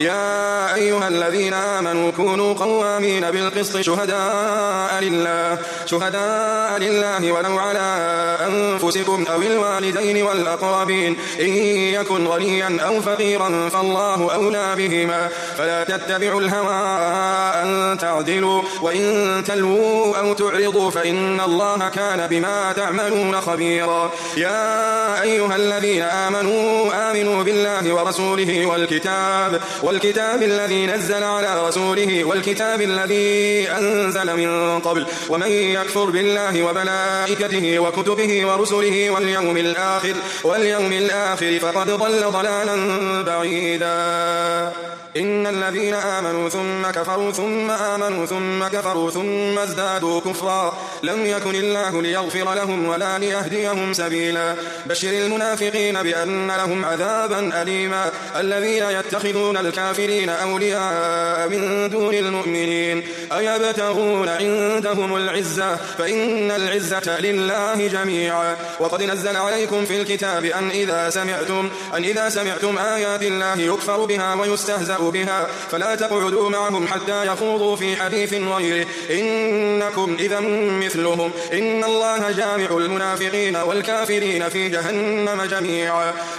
يا أيها الذين آمنوا كونوا قوامين بالقسط شهداء لله ولو على أنفسكم أو الوالدين والأقربين إن يكن غنيا أو فقيرا فالله أولى بهما فلا تتبعوا الهوى أن تعدلوا وإن تلووا أو تعرضوا فإن الله كان بما تعملون خبيرا. يا أيها الذين آمنوا بالله ورسوله والكتاب الذي نزل على رسوله والكتاب الذي أنزل من قبل ومن يكفر بالله وملائكته وكتبه ورسله واليوم الآخر فقد ضل ضلالا بعيدا. إن الذين آمنوا ثم كفروا ثم آمنوا ثم كفروا ثم ازدادوا كفرا لم يكن الله ليغفر لهم ولا ليهديهم سبيلا. بشر المنافقين بأن لهم عذابا أليما الذين يتخذون الكافرين أولياء من دون المؤمنين أيبتغون عندهم العزة فإن العزة لله جميعا. وقد نزل عليكم في الكتاب أن إذا سمعتم آيات الله يكفر بها ويستهزأ بها فلا تقعدوا معهم حتى يخوضوا في حديث غيره إنكم إذا مثلهم إن الله جامع المنافقين والكافرين في جهنم جميعا.